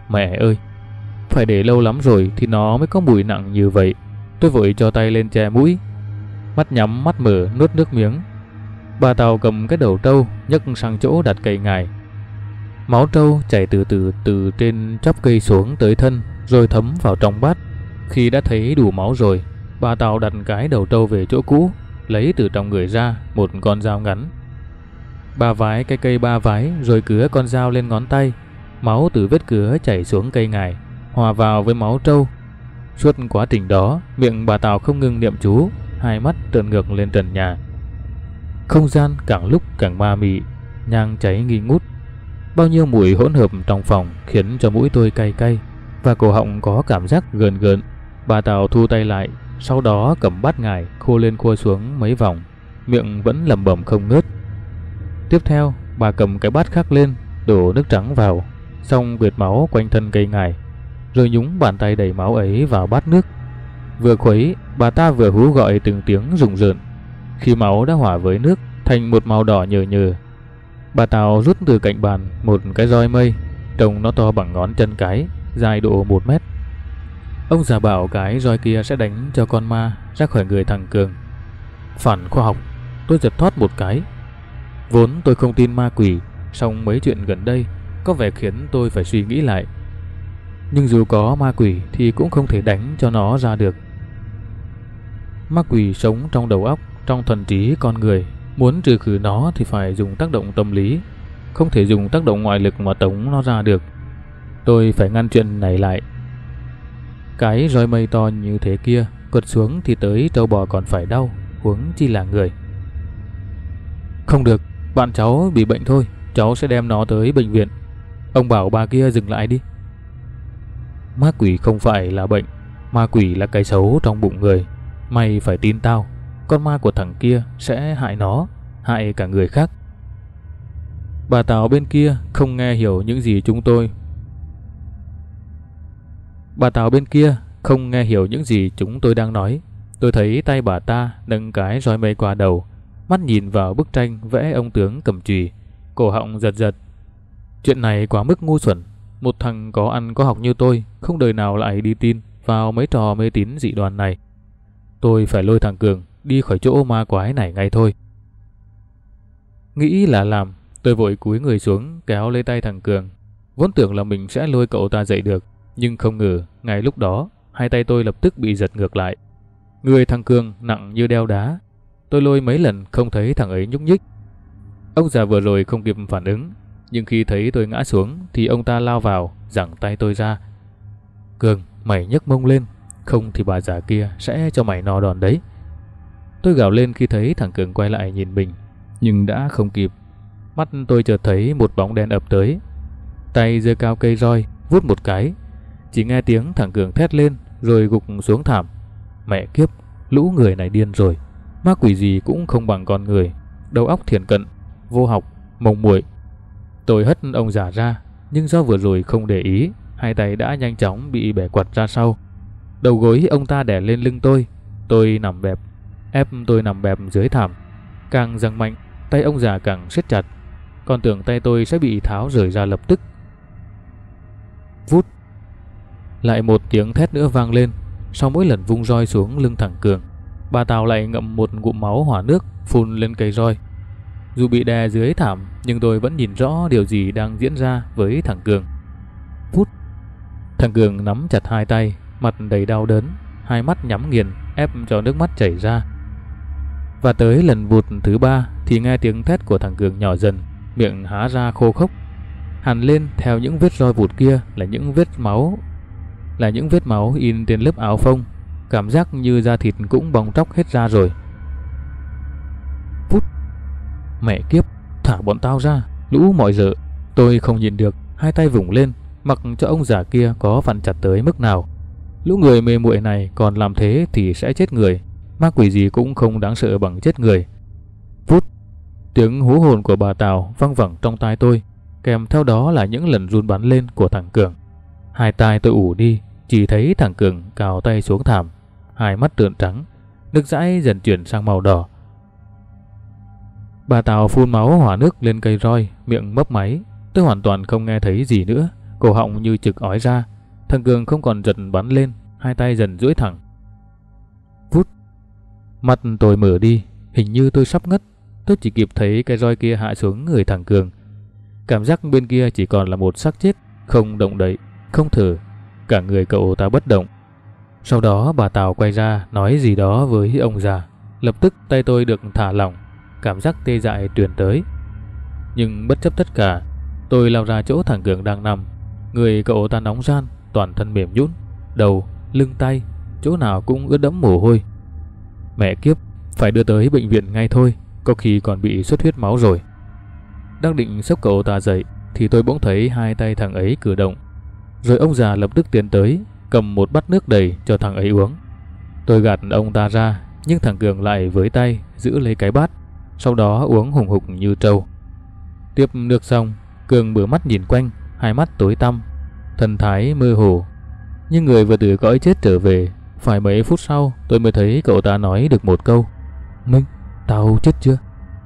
Mẹ ơi, phải để lâu lắm rồi thì nó mới có mùi nặng như vậy. Tôi vội cho tay lên che mũi, mắt nhắm mắt mở nuốt nước miếng. Bà Tàu cầm cái đầu trâu nhấc sang chỗ đặt cây ngải. Máu trâu chảy từ từ từ trên chóp cây xuống tới thân, rồi thấm vào trong bát. Khi đã thấy đủ máu rồi, bà Tàu đặt cái đầu trâu về chỗ cũ, lấy từ trong người ra một con dao ngắn. Bà vái cái cây 3 vái rồi cứa con dao lên ngón tay. Máu từ vết cứa chảy xuống cây ngải, hòa vào với máu trâu. Suốt quá trình đó, miệng bà Tàu không ngừng niệm chú, hai mắt trợn ngược lên trần nhà. Không gian càng lúc càng ma mị, nhang cháy nghi ngút. Bao nhiêu mùi hỗn hợp trong phòng khiến cho mũi tôi cay cay và cổ họng có cảm giác gờn gợn. Bà Tàu thu tay lại, sau đó cầm bát ngải khô lên khô xuống mấy vòng, miệng vẫn lẩm bẩm không ngớt. Tiếp theo, bà cầm cái bát khác lên, đổ nước trắng vào, xong quệt máu quanh thân cây ngải, rồi nhúng bàn tay đầy máu ấy vào bát nước. Vừa khuấy, bà ta vừa hú gọi từng tiếng rùng rợn. Khi máu đã hòa với nước thành một màu đỏ nhờ nhờ, bà Tàu rút từ cạnh bàn một cái roi mây, trông nó to bằng ngón chân cái, dài độ 1 mét. Ông già bảo cái roi kia sẽ đánh cho con ma ra khỏi người thằng Cường. Phản khoa học, tôi giật thoát một cái. Vốn tôi không tin ma quỷ, song mấy chuyện gần đây có vẻ khiến tôi phải suy nghĩ lại. Nhưng dù có ma quỷ thì cũng không thể đánh cho nó ra được. Ma quỷ sống trong đầu óc, trong thần trí con người. Muốn trừ khử nó thì phải dùng tác động tâm lý, không thể dùng tác động ngoại lực mà tống nó ra được. Tôi phải ngăn chuyện này lại. Cái roi mây to như thế kia quật xuống thì tới trâu bò còn phải đau, huống chi là người. Không được, bạn cháu bị bệnh thôi, cháu sẽ đem nó tới bệnh viện. Ông bảo bà kia dừng lại đi. Ma quỷ không phải là bệnh, ma quỷ là cái xấu trong bụng người. Mày phải tin tao, con ma của thằng kia sẽ hại nó, hại cả người khác. Bà Tàu bên kia không nghe hiểu những gì chúng tôi. Bà Tàu bên kia không nghe hiểu những gì chúng tôi đang nói. Tôi thấy tay bà ta nâng cái roi mây qua đầu, mắt nhìn vào bức tranh vẽ ông tướng cầm chùy, cổ họng giật giật. Chuyện này quá mức ngu xuẩn. Một thằng có ăn có học như tôi không đời nào lại đi tin vào mấy trò mê tín dị đoan này. Tôi phải lôi thằng Cường đi khỏi chỗ ma quái này ngay thôi. Nghĩ là làm, tôi vội cúi người xuống kéo lấy tay thằng Cường. Vốn tưởng là mình sẽ lôi cậu ta dậy được, nhưng không ngờ ngay lúc đó hai tay tôi lập tức bị giật ngược lại. Người thằng Cường nặng như đeo đá. Tôi lôi mấy lần không thấy thằng ấy nhúc nhích. Ông già vừa rồi không kịp phản ứng, nhưng khi thấy tôi ngã xuống thì ông ta lao vào giằng tay tôi ra. Cường, mày nhấc mông lên, không thì bà già kia sẽ cho mày no đòn đấy. Tôi gào lên khi thấy thằng Cường quay lại nhìn mình, nhưng đã không kịp. Mắt tôi chợt thấy một bóng đen ập tới. Tay giơ cao cây roi vút một cái, chỉ nghe tiếng thằng Cường thét lên rồi gục xuống thảm. Mẹ kiếp, lũ người này điên rồi. Ma quỷ gì cũng không bằng con người, đầu óc thiển cận, vô học, mông muội. Tôi hất ông già ra, nhưng do vừa rồi không để ý, hai tay đã nhanh chóng bị bẻ quặt ra sau. Đầu gối ông ta đè lên lưng tôi nằm bẹp, ép tôi nằm bẹp dưới thảm. Càng giằng mạnh, tay ông già càng siết chặt, còn tưởng tay tôi sẽ bị tháo rời ra lập tức. Vút, lại một tiếng thét nữa vang lên. Sau mỗi lần vung roi xuống lưng thằng Cường, bà Tàu lại ngậm một ngụm máu hỏa nước phun lên cây roi. Dù bị đè dưới thảm, nhưng tôi vẫn nhìn rõ điều gì đang diễn ra với thằng Cường. Phút, thằng Cường nắm chặt hai tay, mặt đầy đau đớn, hai mắt nhắm nghiền, ép cho nước mắt chảy ra. Và tới lần vụt thứ 3 thì nghe tiếng thét của thằng Cường nhỏ dần, miệng há ra khô khốc. Hằn lên theo những vết roi vụt kia là những vết máu in trên lớp áo phông, cảm giác như da thịt cũng bong tróc hết ra rồi. Phút, mẹ kiếp, thả bọn tao ra, lũ mọi dợ. Tôi không nhìn được, hai tay vùng lên, mặc cho ông già kia có vặn chặt tới mức nào. Lũ người mê muội này còn làm thế thì sẽ chết người. Ma quỷ gì cũng không đáng sợ bằng chết người. Phút, tiếng hú hồn của bà Tàu văng vẳng trong tai tôi, kèm theo đó là những lần run bắn lên của thằng Cường. Hai tai tôi ù đi, chỉ thấy thằng Cường cào tay xuống thảm, hai mắt trợn trắng, nước dãi dần chuyển sang màu đỏ. Bà Tàu phun máu hỏa nước lên cây roi, miệng mấp máy. Tôi hoàn toàn không nghe thấy gì nữa, cổ họng như trực ói ra. Thằng Cường không còn giật bắn lên, hai tay dần duỗi thẳng. Vút, mắt tôi mở đi, hình như tôi sắp ngất. Tôi chỉ kịp thấy cái roi kia hạ xuống người thằng Cường. Cảm giác bên kia chỉ còn là một xác chết, không động đậy, không thở. Cả người cậu ta bất động. Sau đó bà Tào quay ra nói gì đó với ông già. Lập tức tay tôi được thả lỏng, cảm giác tê dại truyền tới. Nhưng bất chấp tất cả, tôi lao ra chỗ thằng Cường đang nằm. Người cậu ta nóng ran, toàn thân mềm nhũn, đầu, lưng tay, chỗ nào cũng ướt đẫm mồ hôi. Mẹ kiếp, phải đưa tới bệnh viện ngay thôi, có khi còn bị xuất huyết máu rồi. Đang định xốc cậu ta dậy thì tôi bỗng thấy hai tay thằng ấy cử động. Rồi ông già lập tức tiến tới, cầm một bát nước đầy cho thằng ấy uống. Tôi gạt ông ta ra, nhưng thằng Cường lại với tay giữ lấy cái bát, sau đó uống hùng hục như trâu. Tiếp nước xong, Cường mở mắt nhìn quanh, hai mắt tối tăm, thần thái mơ hồ, như người vừa từ cõi chết trở về. Phải mấy phút sau tôi mới thấy cậu ta nói được một câu: Minh, tao chết chưa?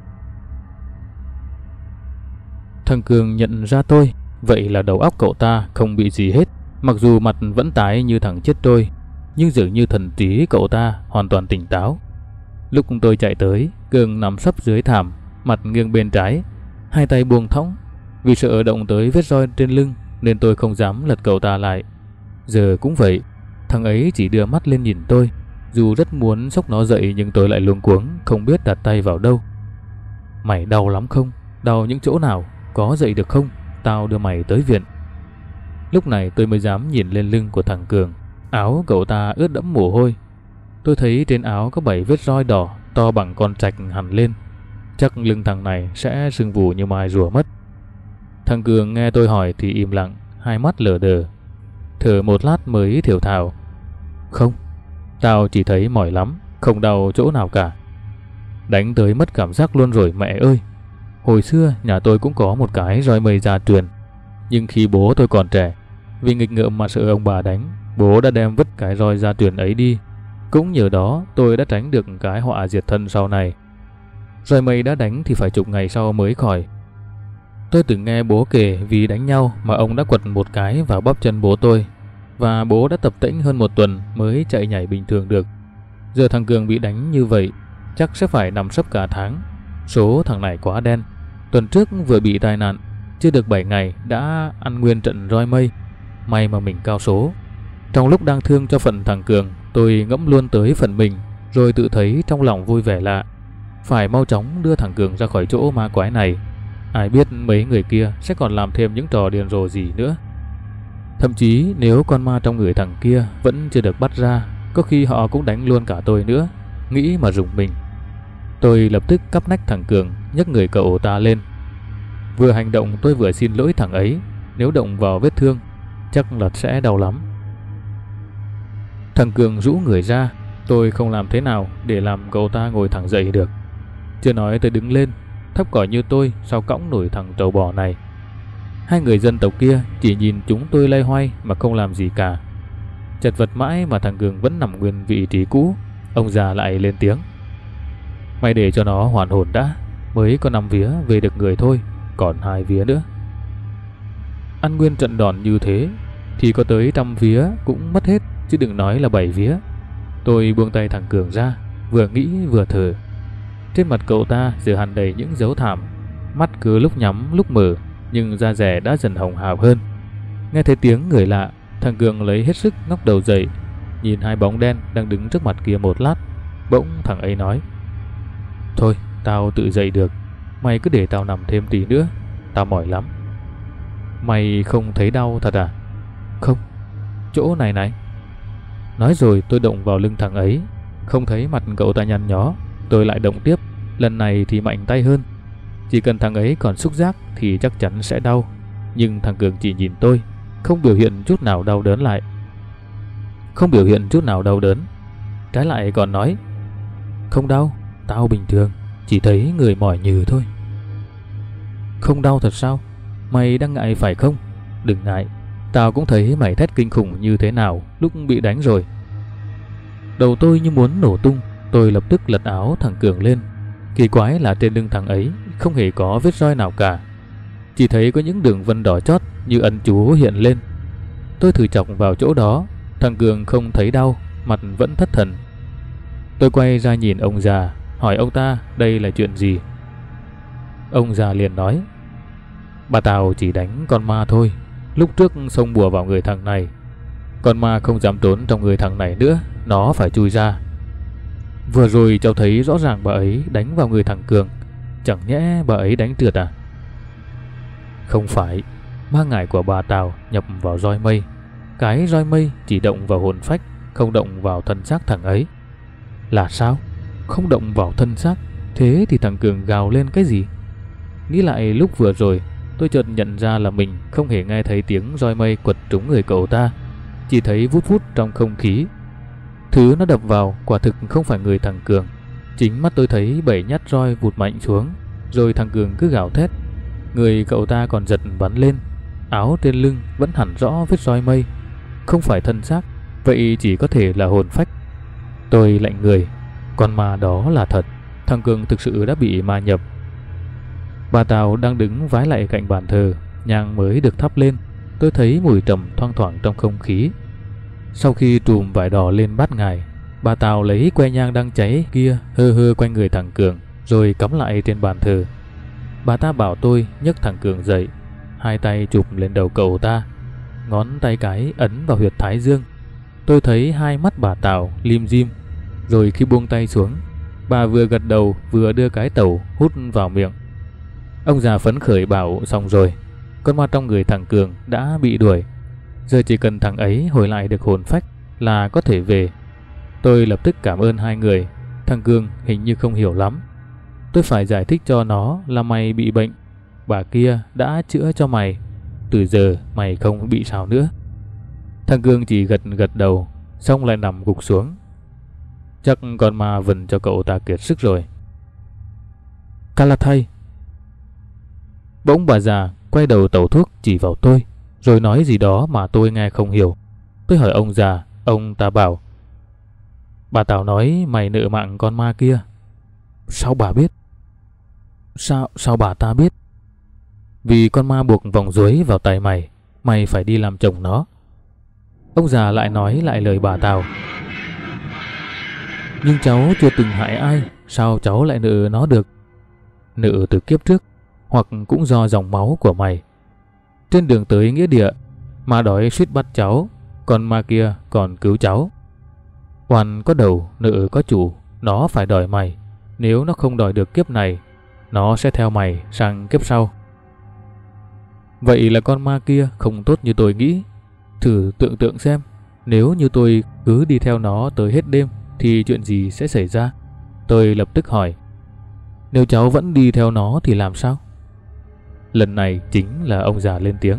Thằng Cường nhận ra tôi, vậy là đầu óc cậu ta không bị gì hết. Mặc dù mặt vẫn tái như thằng chết trôi, nhưng dường như thần trí cậu ta hoàn toàn tỉnh táo. Lúc tôi chạy tới, Cường nằm sấp dưới thảm, mặt nghiêng bên trái, hai tay buông thõng. Vì sợ động tới vết roi trên lưng nên tôi không dám lật cậu ta lại. Giờ cũng vậy, thằng ấy chỉ đưa mắt lên nhìn tôi. Dù rất muốn xốc nó dậy nhưng tôi lại luống cuống, không biết đặt tay vào đâu. Mày đau lắm không? Đau những chỗ nào? Có dậy được không? Tao đưa mày tới viện. Lúc này tôi mới dám nhìn lên lưng của thằng Cường. Áo cậu ta ướt đẫm mồ hôi. Tôi thấy trên áo có 7 vết roi đỏ to bằng con trạch hằn lên. Chắc lưng thằng này sẽ sưng vù như mai rùa mất. Thằng Cường nghe tôi hỏi thì im lặng, hai mắt lờ đờ. Thở một lát mới thều thào: Không, tao chỉ thấy mỏi lắm, không đau chỗ nào cả. Đánh tới mất cảm giác luôn rồi mẹ ơi. Hồi xưa nhà tôi cũng có một cái roi mây gia truyền, nhưng khi bố tôi còn trẻ, vì nghịch ngợm mà sợ ông bà đánh, bố đã đem vứt cái roi gia truyền ấy đi. Cũng nhờ đó tôi đã tránh được cái họa diệt thân sau này. Roi mây đã đánh thì phải chục ngày sau mới khỏi. Tôi từng nghe bố kể vì đánh nhau mà ông đã quật một cái vào bắp chân bố tôi, và bố đã tập tễnh hơn một tuần mới chạy nhảy bình thường được. Giờ thằng Cường bị đánh như vậy chắc sẽ phải nằm sấp cả tháng. Số thằng này quá đen. Tuần trước vừa bị tai nạn, chưa được 7 ngày đã ăn nguyên trận roi mây. May mà mình cao số. Trong lúc đang thương cho phần thằng Cường, tôi ngẫm luôn tới phần mình, rồi tự thấy trong lòng vui vẻ lạ. Phải mau chóng đưa thằng Cường ra khỏi chỗ ma quái này. Ai biết mấy người kia sẽ còn làm thêm những trò điên rồ gì nữa. Thậm chí nếu con ma trong người thằng kia vẫn chưa được bắt ra, có khi họ cũng đánh luôn cả tôi nữa. Nghĩ mà rùng mình. Tôi lập tức cắp nách thằng Cường, nhấc người cậu ta lên. Vừa hành động tôi vừa xin lỗi thằng ấy. Nếu động vào vết thương chắc là sẽ đau lắm. Thằng Cường rũ người ra. Tôi không làm thế nào để làm cậu ta ngồi thẳng dậy được. Chưa nói tới đứng lên. Thấp cỏi như tôi sao cõng nổi thằng trâu bò này. Hai người dân tộc kia chỉ nhìn chúng tôi loay hoay mà không làm gì cả. Chật vật mãi mà thằng Cường vẫn nằm nguyên vị trí cũ. Ông già lại lên tiếng: Mày để cho nó hoàn hồn đã. Mới có 5 vía về được người thôi, còn 2 vía nữa. Ăn nguyên trận đòn như thế thì có tới 100 vía cũng mất hết, chứ đừng nói là 7 vía. Tôi buông tay thằng Cường ra, vừa nghĩ vừa thở. Trên mặt cậu ta giờ hằn đầy những dấu thảm, mắt cứ lúc nhắm lúc mở, nhưng da dẻ đã dần hồng hào hơn. Nghe thấy tiếng người lạ, thằng Cường lấy hết sức ngóc đầu dậy, nhìn hai bóng đen đang đứng trước mặt kia một lát. Bỗng thằng ấy nói: Thôi, tao tự dậy được. Mày cứ để tao nằm thêm tí nữa, tao mỏi lắm. Mày không thấy đau thật à? Không, chỗ này này. Nói rồi tôi động vào lưng thằng ấy. Không thấy mặt cậu ta nhăn nhó, tôi lại động tiếp. Lần này thì mạnh tay hơn. Chỉ cần thằng ấy còn xúc giác thì chắc chắn sẽ đau. Nhưng thằng Cường chỉ nhìn tôi, không biểu hiện chút nào đau đớn lại. Không biểu hiện chút nào đau đớn. Trái lại còn nói: Không đau, tao bình thường, chỉ thấy người mỏi nhừ thôi. Không đau thật sao? Mày đang ngại phải không? Đừng ngại, tao cũng thấy mày thét kinh khủng như thế nào lúc bị đánh rồi. Đầu tôi như muốn nổ tung. Tôi lập tức lật áo thằng Cường lên. Kỳ quái là trên lưng thằng ấy không hề có vết roi nào cả, chỉ thấy có những đường vân đỏ chót như ân chú hiện lên. Tôi thử chọc vào chỗ đó, thằng Cường không thấy đau, mặt vẫn thất thần. Tôi quay ra nhìn ông già, hỏi ông ta đây là chuyện gì. Ông già liền nói: bà Tào chỉ đánh con ma thôi, lúc trước xông bùa vào người thằng này. Con ma không dám trốn trong người thằng này nữa, nó phải chui ra. Vừa rồi cháu thấy rõ ràng bà ấy đánh vào người thằng Cường, chẳng nhẽ bà ấy đánh trượt à? Không phải, ma ngải của bà Tào nhập vào roi mây. Cái roi mây chỉ động vào hồn phách, không động vào thân xác thằng ấy. Là sao? Không động vào thân xác? Thế thì thằng Cường gào lên cái gì? Nghĩ lại lúc vừa rồi, tôi chợt nhận ra là mình không hề nghe thấy tiếng roi mây quật trúng người cậu ta, chỉ thấy vút vút trong không khí. Thứ nó đập vào quả thực không phải người thằng Cường. Chính mắt tôi thấy 7 nhát roi vụt mạnh xuống, rồi thằng Cường cứ gào thét. Người cậu ta còn giật bắn lên, áo trên lưng vẫn hẳn rõ vết roi mây. Không phải thân xác, vậy chỉ có thể là hồn phách. Tôi lạnh người, con ma đó là thật, thằng Cường thực sự đã bị ma nhập. Bà Tào đang đứng vái lại cạnh bàn thờ, nhang mới được thắp lên. Tôi thấy mùi trầm thoang thoảng trong không khí. Sau khi trùm vải đỏ lên bát ngài, bà Tào lấy que nhang đang cháy kia hơ hơ quanh người thằng Cường, rồi cắm lại trên bàn thờ. Bà ta bảo tôi nhấc thằng Cường dậy, hai tay chụp lên đầu cậu ta, ngón tay cái ấn vào huyệt thái dương. Tôi thấy hai mắt bà Tào lim dim, rồi khi buông tay xuống, bà vừa gật đầu vừa đưa cái tẩu hút vào miệng. Ông già phấn khởi bảo xong rồi, con ma trong người thằng Cường đã bị đuổi, giờ chỉ cần thằng ấy hồi lại được hồn phách là có thể về. Tôi lập tức cảm ơn hai người. Thằng Cường hình như không hiểu lắm. Tôi phải giải thích cho nó là mày bị bệnh, bà kia đã chữa cho mày, từ giờ mày không bị sao nữa. Thằng Cường chỉ gật gật đầu, xong lại nằm gục xuống. Chắc con ma vần cho cậu ta kiệt sức rồi. Calathai. Bỗng bà già quay đầu tẩu thuốc chỉ vào tôi, rồi nói gì đó mà tôi nghe không hiểu. Tôi hỏi ông già, ông ta bảo: bà Tào nói mày nợ mạng con ma kia. Sao bà biết? Sao bà ta biết? Vì con ma buộc vòng ruối vào tay mày, mày phải đi làm chồng nó. Ông già lại nói lại lời bà Tào: nhưng cháu chưa từng hại ai, sao cháu lại nợ nó được? Nợ từ kiếp trước, hoặc cũng do dòng máu của mày. Trên đường tới nghĩa địa, ma đói suýt bắt cháu, còn ma kia còn cứu cháu. Oan có đầu, nợ có chủ, nó phải đòi mày. Nếu nó không đòi được kiếp này, nó sẽ theo mày sang kiếp sau. Vậy là con ma kia không tốt như tôi nghĩ. Thử tưởng tượng xem, nếu như tôi cứ đi theo nó tới hết đêm thì chuyện gì sẽ xảy ra? Tôi lập tức hỏi: nếu cháu vẫn đi theo nó thì làm sao? Lần này chính là ông già lên tiếng: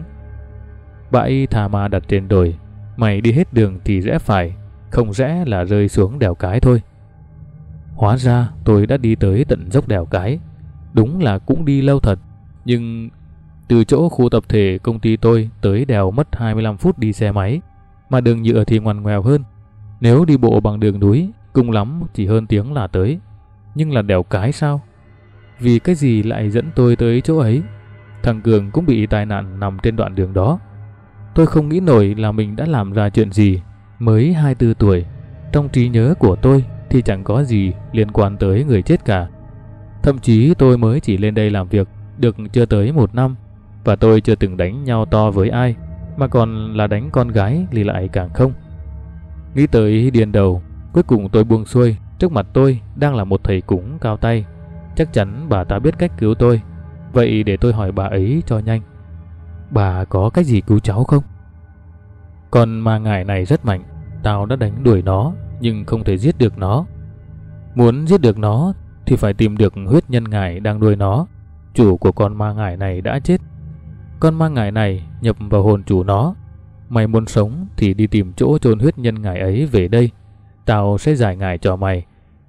bãi tha ma đặt trên đồi, mày đi hết đường thì rẽ phải, không rẽ là rơi xuống đèo Cái thôi. Hóa ra tôi đã đi tới tận dốc đèo Cái. Đúng là cũng đi lâu thật, nhưng từ chỗ khu tập thể công ty tôi tới đèo mất 25 phút đi xe máy, mà đường nhựa thì ngoằn ngoèo hơn. Nếu đi bộ bằng đường núi, cùng lắm chỉ hơn tiếng là tới. Nhưng là đèo Cái sao? Vì cái gì lại dẫn tôi tới chỗ ấy? Thằng Cường cũng bị tai nạn nằm trên đoạn đường đó. Tôi không nghĩ nổi là mình đã làm ra chuyện gì. Mới 24 tuổi, trong trí nhớ của tôi thì chẳng có gì liên quan tới người chết cả. Thậm chí tôi mới chỉ lên đây làm việc được chưa tới 1 năm, và tôi chưa từng đánh nhau to với ai, mà còn là đánh con gái thì lại càng không. Nghĩ tới điên đầu, cuối cùng tôi buông xuôi. Trước mặt tôi đang là một thầy cúng cao tay, chắc chắn bà ta biết cách cứu tôi. Vậy để tôi hỏi bà ấy cho nhanh: bà có cách gì cứu cháu không? Con ma ngải này rất mạnh, tao đã đánh đuổi nó nhưng không thể giết được nó. Muốn giết được nó thì phải tìm được huyết nhân ngải đang nuôi nó. Chủ của con ma ngải này đã chết. Con ma ngải này nhập vào hồn chủ nó. Mày muốn sống thì đi tìm chỗ chôn huyết nhân ngải ấy về đây, tao sẽ giải ngải cho mày.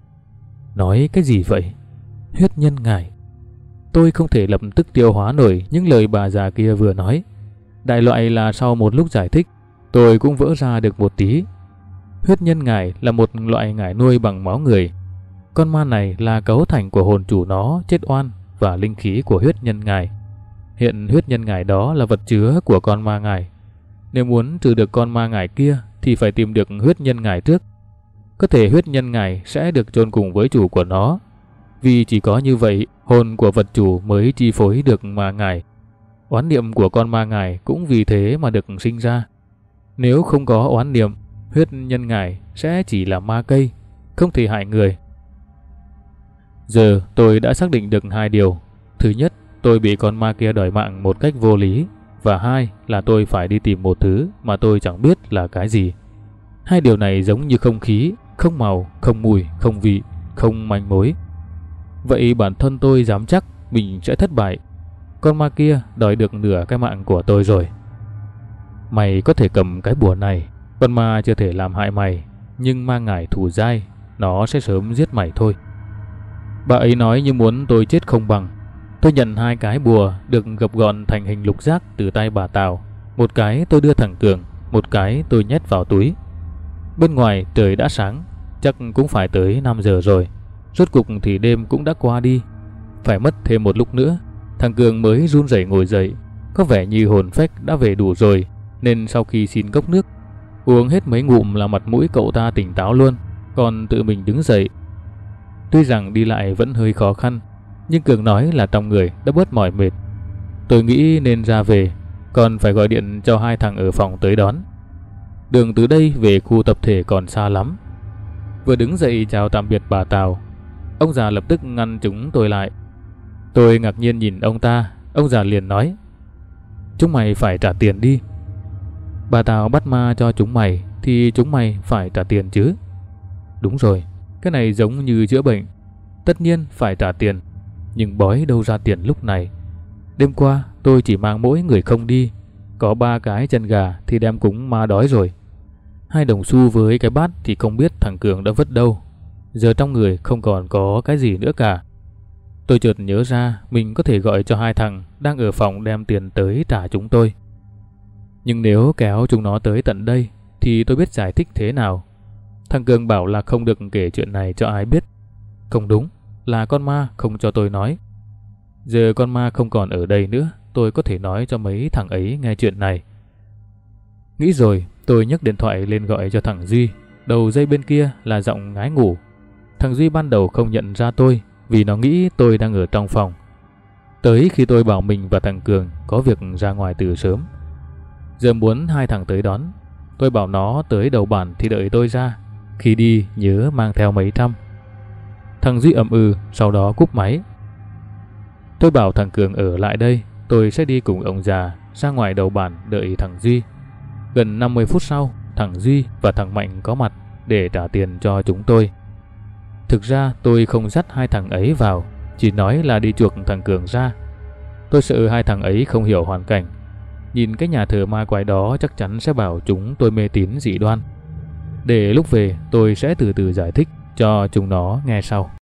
Nói cái gì vậy? Huyết nhân ngải? Tôi không thể lập tức tiêu hóa nổi những lời bà già kia vừa nói. Đại loại là sau một lúc giải thích, tôi cũng vỡ ra được một tí. Huyết nhân ngải là một loại ngải nuôi bằng máu người. Con ma này là cấu thành của hồn chủ nó chết oan và linh khí của huyết nhân ngải. Hiện huyết nhân ngải đó là vật chứa của con ma ngải. Nếu muốn trừ được con ma ngải kia thì phải tìm được huyết nhân ngải trước. Có thể huyết nhân ngải sẽ được chôn cùng với chủ của nó, vì chỉ có như vậy hồn của vật chủ mới chi phối được ma ngải. Oán niệm của con ma ngải cũng vì thế mà được sinh ra. Nếu không có oán niệm, huyết nhân ngải sẽ chỉ là ma cây, không thể hại người. Giờ tôi đã xác định được hai điều. Thứ nhất, tôi bị con ma kia đòi mạng một cách vô lý, và hai là tôi phải đi tìm một thứ mà tôi chẳng biết là cái gì. Hai điều này giống như không khí, không màu, không mùi, không vị, không manh mối. Vậy bản thân tôi dám chắc mình sẽ thất bại. Con ma kia đòi được nửa cái mạng của tôi rồi. Mày có thể cầm cái bùa này, con ma chưa thể làm hại mày, nhưng ma ngải thù dai, nó sẽ sớm giết mày thôi. Bà ấy nói như muốn tôi chết không bằng. Tôi nhận hai cái bùa được gập gọn thành hình lục giác từ tay bà Tào. Một cái tôi đưa thằng Cường, một cái tôi nhét vào túi. Bên ngoài trời đã sáng, chắc cũng phải tới 5 giờ rồi. Rốt cục thì đêm cũng đã qua đi. Phải mất thêm một lúc nữa, thằng Cường mới run rẩy ngồi dậy. Có vẻ như hồn phách đã về đủ rồi, nên sau khi xin cốc nước, uống hết mấy ngụm là mặt mũi cậu ta tỉnh táo luôn, còn tự mình đứng dậy. Tuy rằng đi lại vẫn hơi khó khăn, nhưng Cường nói là trong người đã bớt mỏi mệt. Tôi nghĩ nên ra về, còn phải gọi điện cho hai thằng ở phòng tới đón. Đường từ đây về khu tập thể còn xa lắm. Vừa đứng dậy chào tạm biệt bà Tào, ông già lập tức ngăn chúng tôi lại. Tôi ngạc nhiên nhìn ông ta, ông già liền nói: "Chúng mày phải trả tiền đi." Bà Tào bắt ma cho chúng mày thì chúng mày phải trả tiền chứ. Đúng rồi, cái này giống như chữa bệnh, tất nhiên phải trả tiền, nhưng bói đâu ra tiền lúc này. Đêm qua tôi chỉ mang mỗi người không đi, có 3 cái chân gà thì đem cúng ma đói rồi. 2 đồng xu với cái bát thì không biết thằng Cường đã vứt đâu. Giờ trong người không còn có cái gì nữa cả. Tôi chợt nhớ ra mình có thể gọi cho 2 thằng đang ở phòng đem tiền tới trả chúng tôi. Nhưng nếu kéo chúng nó tới tận đây thì tôi biết giải thích thế nào. Thằng Cường bảo là không được kể chuyện này cho ai biết. Không đúng, là con ma không cho tôi nói. Giờ con ma không còn ở đây nữa, tôi có thể nói cho mấy thằng ấy nghe chuyện này. Nghĩ rồi, tôi nhấc điện thoại lên gọi cho thằng Duy. Đầu dây bên kia là giọng ngái ngủ. Thằng Duy ban đầu không nhận ra tôi vì nó nghĩ tôi đang ở trong phòng. Tới khi tôi bảo mình và thằng Cường có việc ra ngoài từ sớm. Giờ muốn 2 thằng tới đón, tôi bảo nó tới đầu bản thì đợi tôi ra. Khi đi nhớ mang theo mấy trăm. Thằng Duy ậm ừ, sau đó cúp máy. Tôi bảo thằng Cường ở lại đây, tôi sẽ đi cùng ông già ra ngoài đầu bản đợi thằng Duy. Gần 50 phút sau, thằng Duy và thằng Mạnh có mặt để trả tiền cho chúng tôi. Thực ra tôi không dắt 2 thằng ấy vào, chỉ nói là đi chuộc thằng Cường ra. Tôi sợ 2 thằng ấy không hiểu hoàn cảnh. Nhìn cái nhà thờ ma quái đó chắc chắn sẽ bảo chúng tôi mê tín dị đoan. Để lúc về tôi sẽ từ từ giải thích cho chúng nó nghe sau.